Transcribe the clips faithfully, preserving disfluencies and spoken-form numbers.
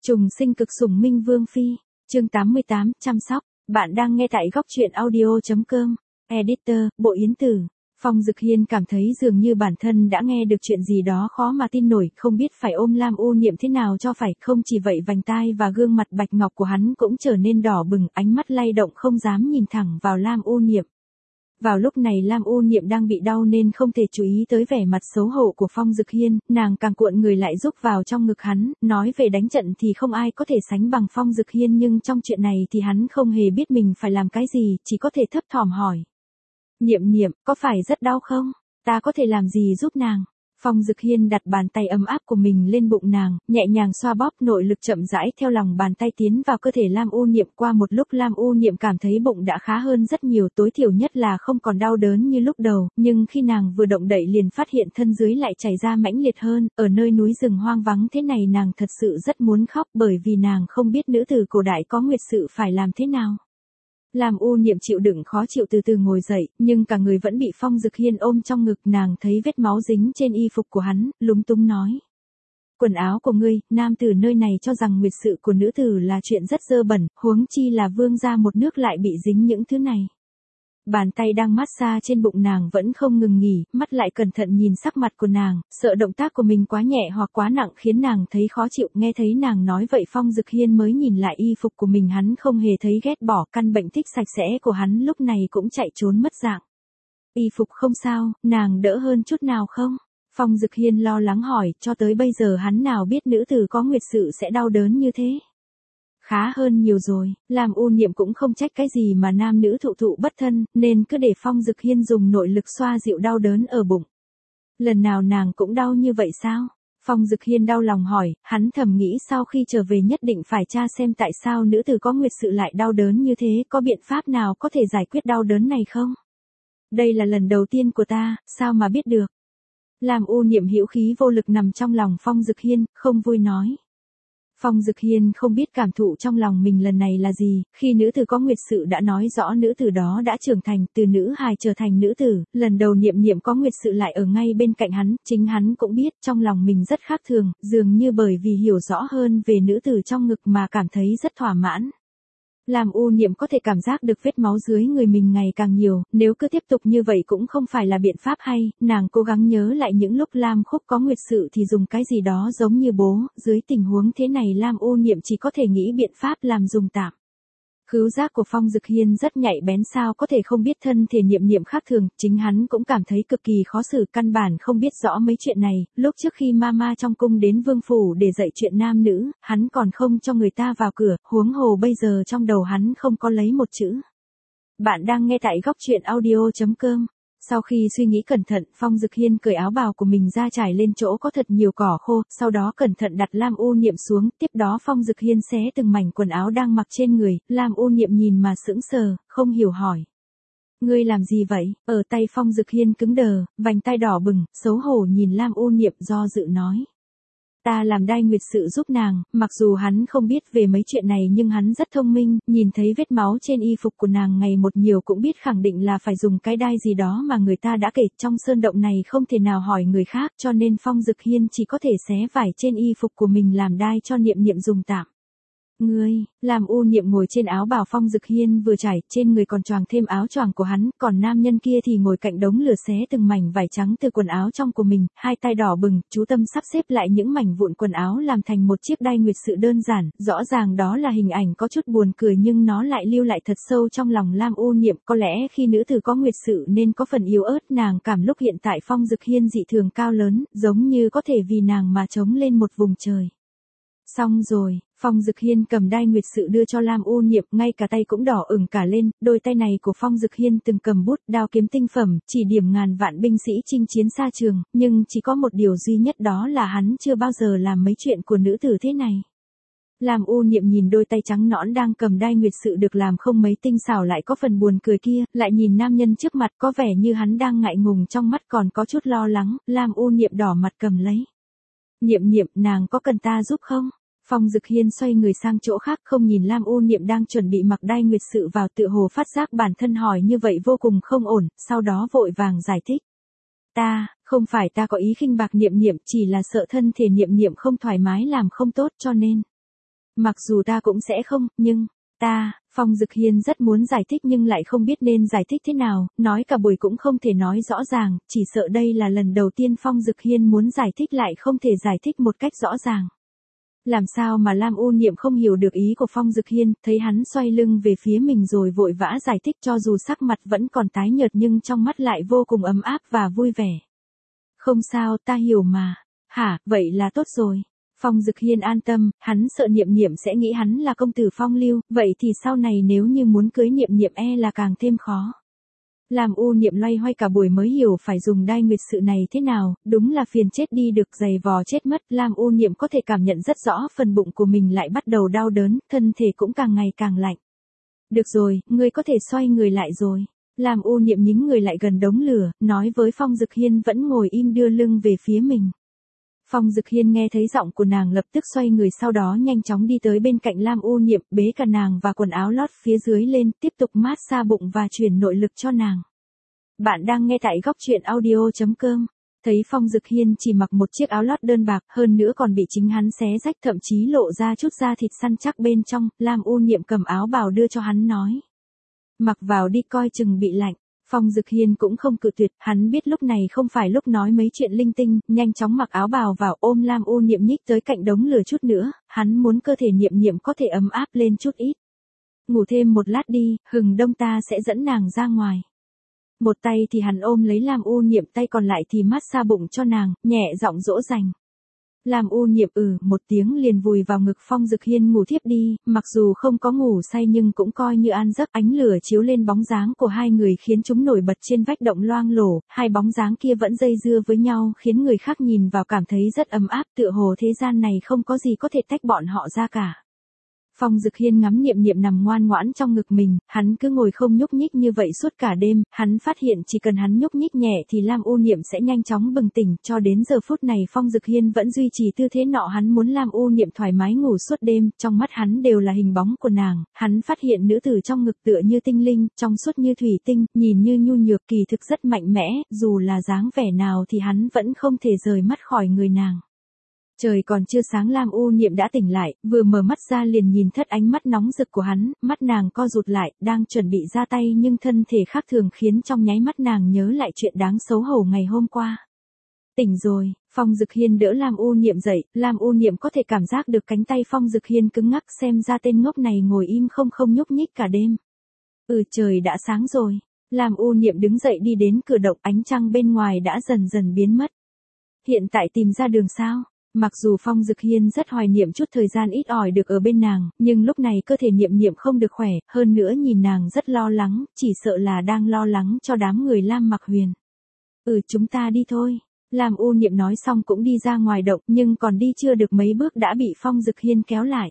Trùng sinh cực sủng minh vương phi, chương tám mươi tám, chăm sóc. Bạn đang nghe tại góc truyện audio.com. Editor, Bộ Yến Tử. Phong Dực Hiên cảm thấy dường như bản thân đã nghe được chuyện gì đó khó mà tin nổi, không biết phải ôm Lam U Niệm thế nào cho phải. Không chỉ vậy, vành tai và gương mặt bạch ngọc của hắn cũng trở nên đỏ bừng, ánh mắt lay động không dám nhìn thẳng vào Lam U Niệm. Vào lúc này Lam U Niệm đang bị đau nên không thể chú ý tới vẻ mặt xấu hổ của Phong Dực Hiên, nàng càng cuộn người lại rúc vào trong ngực hắn, nói về đánh trận thì không ai có thể sánh bằng Phong Dực Hiên, nhưng trong chuyện này thì hắn không hề biết mình phải làm cái gì, chỉ có thể thấp thỏm hỏi. Niệm Niệm, có phải rất đau không? Ta có thể làm gì giúp nàng? Phong Dực Hiên đặt bàn tay ấm áp của mình lên bụng nàng, nhẹ nhàng xoa bóp, nội lực chậm rãi theo lòng bàn tay tiến vào cơ thể Lam U Niệm. Qua một lúc Lam U Niệm cảm thấy bụng đã khá hơn rất nhiều, tối thiểu nhất là không còn đau đớn như lúc đầu, nhưng khi nàng vừa động đậy liền phát hiện thân dưới lại chảy ra mãnh liệt hơn. Ở nơi núi rừng hoang vắng thế này nàng thật sự rất muốn khóc, bởi vì nàng không biết nữ tử cổ đại có nguyệt sự phải làm thế nào. Lam U Niệm chịu đựng khó chịu từ từ ngồi dậy, nhưng cả người vẫn bị Phong Dực Hiên ôm trong ngực. Nàng thấy vết máu dính trên y phục của hắn, lúng túng nói. Quần áo của ngươi, nam tử nơi này cho rằng nguyệt sự của nữ tử là chuyện rất dơ bẩn, huống chi là vương gia một nước lại bị dính những thứ này. Bàn tay đang massage trên bụng nàng vẫn không ngừng nghỉ, mắt lại cẩn thận nhìn sắc mặt của nàng, sợ động tác của mình quá nhẹ hoặc quá nặng khiến nàng thấy khó chịu. Nghe thấy nàng nói vậy Phong Dực Hiên mới nhìn lại y phục của mình, hắn không hề thấy ghét bỏ, căn bệnh thích sạch sẽ của hắn lúc này cũng chạy trốn mất dạng. Y phục không sao, nàng đỡ hơn chút nào không? Phong Dực Hiên lo lắng hỏi, cho tới bây giờ hắn nào biết nữ tử có nguyệt sự sẽ đau đớn như thế. Khá hơn nhiều rồi, Lam U Niệm cũng không trách cái gì mà nam nữ thụ thụ bất thân, nên cứ để Phong Dực Hiên dùng nội lực xoa dịu đau đớn ở bụng. Lần nào nàng cũng đau như vậy sao? Phong Dực Hiên đau lòng hỏi, hắn thầm nghĩ sau khi trở về nhất định phải tra xem tại sao nữ tử có nguyệt sự lại đau đớn như thế, có biện pháp nào có thể giải quyết đau đớn này không? Đây là lần đầu tiên của ta, sao mà biết được? Lam U Niệm hữu khí vô lực nằm trong lòng Phong Dực Hiên, không vui nói. Phong Dực Hiên không biết cảm thụ trong lòng mình lần này là gì, khi nữ tử có nguyệt sự đã nói rõ nữ tử đó đã trưởng thành, từ nữ hài trở thành nữ tử, lần đầu Niệm Niệm có nguyệt sự lại ở ngay bên cạnh hắn, chính hắn cũng biết trong lòng mình rất khác thường, dường như bởi vì hiểu rõ hơn về nữ tử trong ngực mà cảm thấy rất thỏa mãn. Lam U Niệm có thể cảm giác được vết máu dưới người mình ngày càng nhiều, nếu cứ tiếp tục như vậy cũng không phải là biện pháp hay. Nàng cố gắng nhớ lại những lúc Lam Khúc có nguyệt sự thì dùng cái gì đó giống như bố, dưới tình huống thế này Lam U Niệm chỉ có thể nghĩ biện pháp làm dùng tạm. Khứu giác của Phong Dực Hiên rất nhạy bén, sao có thể không biết thân thể Niệm Niệm khác thường, chính hắn cũng cảm thấy cực kỳ khó xử, căn bản không biết rõ mấy chuyện này. Lúc trước khi Mama trong cung đến vương phủ để dạy chuyện nam nữ, hắn còn không cho người ta vào cửa, huống hồ bây giờ trong đầu hắn không có lấy một chữ. Bạn đang nghe tại góc truyện audio.com. Sau khi suy nghĩ cẩn thận, Phong Dực Hiên cởi áo bào của mình ra trải lên chỗ có thật nhiều cỏ khô, sau đó cẩn thận đặt Lam U Niệm xuống, tiếp đó Phong Dực Hiên xé từng mảnh quần áo đang mặc trên người. Lam U Niệm nhìn mà sững sờ, không hiểu hỏi. Ngươi làm gì vậy? Ở tay Phong Dực Hiên cứng đờ, vành tai đỏ bừng, xấu hổ nhìn Lam U Niệm do dự nói. Ta làm đai nguyệt sự giúp nàng, mặc dù hắn không biết về mấy chuyện này nhưng hắn rất thông minh, nhìn thấy vết máu trên y phục của nàng ngày một nhiều cũng biết khẳng định là phải dùng cái đai gì đó mà người ta đã kể. Trong sơn động này không thể nào hỏi người khác, cho nên Phong Dực Hiên chỉ có thể xé vải trên y phục của mình làm đai cho Niệm Niệm dùng tạm. Ngươi, Lam U Niệm ngồi trên áo bào Phong Dực Hiên vừa trải, trên người còn choàng thêm áo choàng của hắn, còn nam nhân kia thì ngồi cạnh đống lửa xé từng mảnh vải trắng từ quần áo trong của mình, hai tay đỏ bừng, chú tâm sắp xếp lại những mảnh vụn quần áo làm thành một chiếc đai nguyệt sự đơn giản. Rõ ràng đó là hình ảnh có chút buồn cười nhưng nó lại lưu lại thật sâu trong lòng Lam U Niệm. Có lẽ khi nữ tử có nguyệt sự nên có phần yếu ớt, nàng cảm lúc hiện tại Phong Dực Hiên dị thường cao lớn, giống như có thể vì nàng mà trống lên một vùng trời. Xong rồi, Phong Dực Hiên cầm đai nguyệt sự đưa cho Lam U Niệm, ngay cả tay cũng đỏ ửng cả lên. Đôi tay này của Phong Dực Hiên từng cầm bút, đao kiếm tinh phẩm, chỉ điểm ngàn vạn binh sĩ chinh chiến xa trường, nhưng chỉ có một điều duy nhất, đó là hắn chưa bao giờ làm mấy chuyện của nữ tử thế này. Lam U Niệm nhìn đôi tay trắng nõn đang cầm đai nguyệt sự được làm không mấy tinh xảo lại có phần buồn cười kia, lại nhìn nam nhân trước mặt có vẻ như hắn đang ngại ngùng, trong mắt còn có chút lo lắng. Lam U Niệm đỏ mặt cầm lấy. Niệm Niệm, nàng có cần ta giúp không? Phong Dực Hiên xoay người sang chỗ khác, không nhìn Lam U Niệm đang chuẩn bị mặc đai nguyệt sự vào, tự hồ phát giác bản thân hỏi như vậy vô cùng không ổn, sau đó vội vàng giải thích. Ta, không phải ta có ý khinh bạc Niệm Niệm, chỉ là sợ thân thể Niệm Niệm không thoải mái làm không tốt cho nên. Mặc dù ta cũng sẽ không, nhưng, ta, Phong Dực Hiên rất muốn giải thích nhưng lại không biết nên giải thích thế nào, nói cả buổi cũng không thể nói rõ ràng, chỉ sợ đây là lần đầu tiên Phong Dực Hiên muốn giải thích lại không thể giải thích một cách rõ ràng. Làm sao mà Lam U Niệm không hiểu được ý của Phong Dực Hiên, thấy hắn xoay lưng về phía mình rồi vội vã giải thích cho dù sắc mặt vẫn còn tái nhợt nhưng trong mắt lại vô cùng ấm áp và vui vẻ. Không sao, ta hiểu mà. Hả, vậy là tốt rồi. Phong Dực Hiên an tâm, hắn sợ Niệm Niệm sẽ nghĩ hắn là công tử Phong Lưu, vậy thì sau này nếu như muốn cưới Niệm Niệm e là càng thêm khó. Lam U Niệm loay hoay cả buổi mới hiểu phải dùng đai nguyệt sự này thế nào, đúng là phiền chết đi được giày vò chết mất. Lam U Niệm có thể cảm nhận rất rõ phần bụng của mình lại bắt đầu đau đớn, thân thể cũng càng ngày càng lạnh. Được rồi, ngươi có thể xoay người lại rồi. Lam U Niệm nhính người lại gần đống lửa, nói với Phong Dực Hiên vẫn ngồi im đưa lưng về phía mình. Phong Dực Hiên nghe thấy giọng của nàng lập tức xoay người sau đó nhanh chóng đi tới bên cạnh Lam U Niệm, bế cả nàng và quần áo lót phía dưới lên, tiếp tục mát xa bụng và truyền nội lực cho nàng. Bạn đang nghe tại góc truyện audio chấm com. Thấy Phong Dực Hiên chỉ mặc một chiếc áo lót đơn bạc, hơn nữa còn bị chính hắn xé rách thậm chí lộ ra chút da thịt săn chắc bên trong, Lam U Niệm cầm áo bào đưa cho hắn nói. Mặc vào đi coi chừng bị lạnh. Phong Dực Hiên cũng không cự tuyệt, hắn biết lúc này không phải lúc nói mấy chuyện linh tinh, nhanh chóng mặc áo bào vào ôm Lam U Niệm nhích tới cạnh đống lửa chút nữa, hắn muốn cơ thể Niệm Niệm có thể ấm áp lên chút ít. Ngủ thêm một lát đi, hừng đông ta sẽ dẫn nàng ra ngoài. Một tay thì hắn ôm lấy Lam U Niệm, tay còn lại thì mát xa bụng cho nàng, nhẹ giọng dỗ dành. Lam U Niệm ừ một tiếng liền vùi vào ngực Phong Dực Hiên ngủ thiếp đi, mặc dù không có ngủ say nhưng cũng coi như an giấc. Ánh lửa chiếu lên bóng dáng của hai người khiến chúng nổi bật trên vách động loang lổ, hai bóng dáng kia vẫn dây dưa với nhau khiến người khác nhìn vào cảm thấy rất ấm áp, tựa hồ thế gian này không có gì có thể tách bọn họ ra cả. Phong Dực Hiên ngắm Niệm Niệm nằm ngoan ngoãn trong ngực mình, hắn cứ ngồi không nhúc nhích như vậy suốt cả đêm, hắn phát hiện chỉ cần hắn nhúc nhích nhẹ thì Lam U Niệm sẽ nhanh chóng bừng tỉnh, cho đến giờ phút này Phong Dực Hiên vẫn duy trì tư thế nọ, hắn muốn Lam U Niệm thoải mái ngủ suốt đêm, trong mắt hắn đều là hình bóng của nàng, hắn phát hiện nữ tử trong ngực tựa như tinh linh, trong suốt như thủy tinh, nhìn như nhu nhược kỳ thực rất mạnh mẽ, dù là dáng vẻ nào thì hắn vẫn không thể rời mắt khỏi người nàng. Trời còn chưa sáng Lam U Niệm đã tỉnh lại, vừa mở mắt ra liền nhìn thất ánh mắt nóng rực của hắn, mắt nàng co rụt lại, đang chuẩn bị ra tay nhưng thân thể khác thường khiến trong nháy mắt nàng nhớ lại chuyện đáng xấu hổ ngày hôm qua. Tỉnh rồi, Phong Dực Hiên đỡ Lam U Niệm dậy, Lam U Niệm có thể cảm giác được cánh tay Phong Dực Hiên cứng ngắc, xem ra tên ngốc này ngồi im không không nhúc nhích cả đêm. Ừ trời đã sáng rồi, Lam U Niệm đứng dậy đi đến cửa động, ánh trăng bên ngoài đã dần dần biến mất. Hiện tại tìm ra đường sao? Mặc dù Phong Dực Hiên rất hoài niệm chút thời gian ít ỏi được ở bên nàng, nhưng lúc này cơ thể Niệm Niệm không được khỏe, hơn nữa nhìn nàng rất lo lắng, chỉ sợ là đang lo lắng cho đám người Lam Mặc Huyền. Ừ chúng ta đi thôi. Lam U Niệm nói xong cũng đi ra ngoài động, nhưng còn đi chưa được mấy bước đã bị Phong Dực Hiên kéo lại.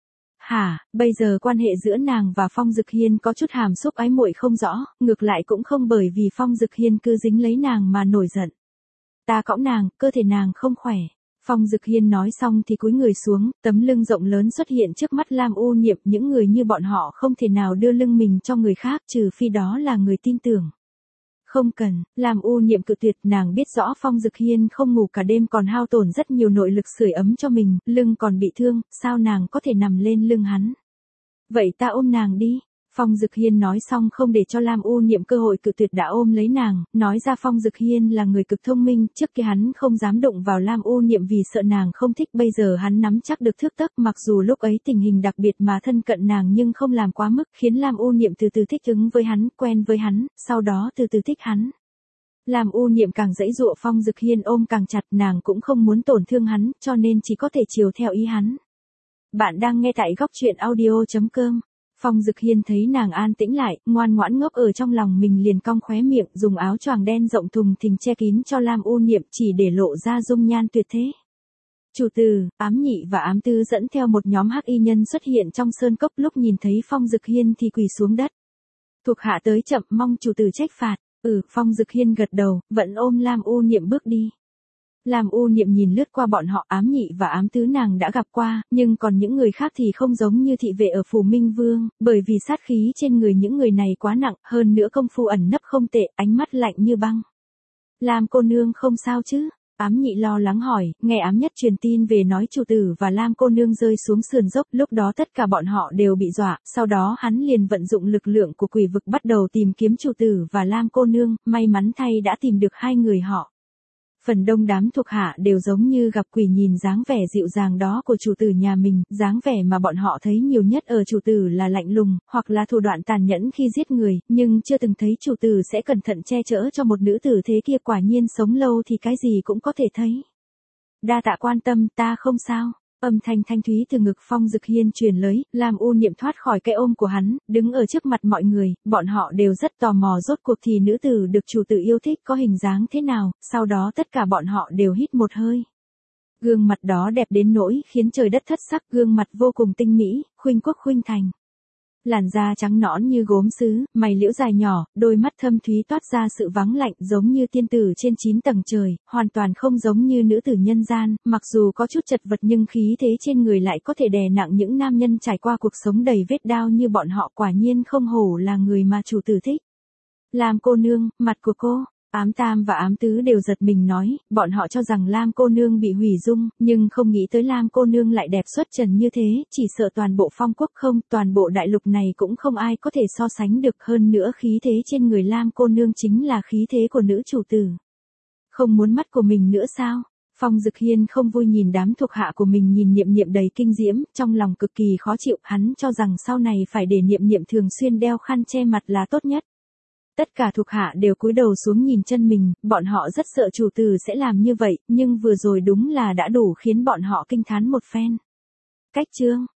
Hả, bây giờ quan hệ giữa nàng và Phong Dực Hiên có chút hàm xúc ái muội không rõ, ngược lại cũng không bởi vì Phong Dực Hiên cứ dính lấy nàng mà nổi giận. Ta cõng nàng, cơ thể nàng không khỏe. Phong Dực Hiên nói xong thì cúi người xuống, tấm lưng rộng lớn xuất hiện trước mắt Lam U Niệm, những người như bọn họ không thể nào đưa lưng mình cho người khác trừ phi đó là người tin tưởng. Không cần, Lam U Niệm cự tuyệt, nàng biết rõ Phong Dực Hiên không ngủ cả đêm còn hao tổn rất nhiều nội lực sưởi ấm cho mình, lưng còn bị thương, sao nàng có thể nằm lên lưng hắn. Vậy ta ôm nàng đi. Phong Dực Hiên nói xong không để cho Lam U Niệm cơ hội cự tuyệt đã ôm lấy nàng, nói ra Phong Dực Hiên là người cực thông minh, trước kia hắn không dám đụng vào Lam U Niệm vì sợ nàng không thích, bây giờ hắn nắm chắc được thước tấc, mặc dù lúc ấy tình hình đặc biệt mà thân cận nàng nhưng không làm quá mức, khiến Lam U Niệm từ từ thích ứng với hắn, quen với hắn, sau đó từ từ thích hắn. Lam U Niệm càng dãy dụa Phong Dực Hiên ôm càng chặt, nàng cũng không muốn tổn thương hắn, cho nên chỉ có thể chiều theo ý hắn. Bạn đang nghe tại góc truyện audio chấm com. Phong Dực Hiên thấy nàng an tĩnh lại, ngoan ngoãn ngốc ở trong lòng mình liền cong khóe miệng, dùng áo choàng đen rộng thùng thình che kín cho Lam U Niệm, chỉ để lộ ra dung nhan tuyệt thế. Chủ tử, ám nhị và ám tứ dẫn theo một nhóm hắc y nhân xuất hiện trong sơn cốc, lúc nhìn thấy Phong Dực Hiên thì quỳ xuống đất. Thuộc hạ tới chậm, mong chủ tử trách phạt. Ừ, Phong Dực Hiên gật đầu, vẫn ôm Lam U Niệm bước đi. Lam U Niệm nhìn lướt qua bọn họ, ám nhị và ám tứ nàng đã gặp qua, nhưng còn những người khác thì không giống như thị vệ ở Phủ Minh Vương, bởi vì sát khí trên người những người này quá nặng, hơn nữa công phu ẩn nấp không tệ, ánh mắt lạnh như băng. Lam cô nương không sao chứ? Ám nhị lo lắng hỏi, nghe ám nhất truyền tin về nói chủ tử và Lam cô nương rơi xuống sườn dốc, lúc đó tất cả bọn họ đều bị dọa, sau đó hắn liền vận dụng lực lượng của quỷ vực bắt đầu tìm kiếm chủ tử và Lam cô nương, may mắn thay đã tìm được hai người họ. Phần đông đám thuộc hạ đều giống như gặp quỷ nhìn dáng vẻ dịu dàng đó của chủ tử nhà mình, dáng vẻ mà bọn họ thấy nhiều nhất ở chủ tử là lạnh lùng, hoặc là thủ đoạn tàn nhẫn khi giết người, nhưng chưa từng thấy chủ tử sẽ cẩn thận che chở cho một nữ tử thế kia, quả nhiên sống lâu thì cái gì cũng có thể thấy. Đa tạ quan tâm, ta không sao. Âm thanh thanh thúy từ ngực Phong Dực Hiên truyền tới, làm U Niệm thoát khỏi cái ôm của hắn, đứng ở trước mặt mọi người, bọn họ đều rất tò mò rốt cuộc thì nữ tử được chủ tử yêu thích có hình dáng thế nào, sau đó tất cả bọn họ đều hít một hơi. Gương mặt đó đẹp đến nỗi khiến trời đất thất sắc, gương mặt vô cùng tinh mỹ, khuynh quốc khuynh thành. Làn da trắng nõn như gốm sứ, mày liễu dài nhỏ, đôi mắt thâm thúy toát ra sự vắng lạnh giống như tiên tử trên chín tầng trời, hoàn toàn không giống như nữ tử nhân gian, mặc dù có chút chật vật nhưng khí thế trên người lại có thể đè nặng những nam nhân trải qua cuộc sống đầy vết đao như bọn họ, quả nhiên không hổ là người mà chủ tử thích. Lam cô nương, mặt của cô. Ám Tam và Ám Tứ đều giật mình nói, bọn họ cho rằng Lam cô nương bị hủy dung, nhưng không nghĩ tới Lam cô nương lại đẹp xuất trần như thế, chỉ sợ toàn bộ Phong quốc không, toàn bộ đại lục này cũng không ai có thể so sánh được, hơn nữa khí thế trên người Lam cô nương chính là khí thế của nữ chủ tử. Không muốn mắt của mình nữa sao? Phong Dực Hiên không vui nhìn đám thuộc hạ của mình nhìn Niệm Niệm đầy kinh diễm, trong lòng cực kỳ khó chịu, hắn cho rằng sau này phải để Niệm Niệm thường xuyên đeo khăn che mặt là tốt nhất. Tất cả thuộc hạ đều cúi đầu xuống nhìn chân mình, bọn họ rất sợ chủ tử sẽ làm như vậy, nhưng vừa rồi đúng là đã đủ khiến bọn họ kinh thán một phen. Cách chương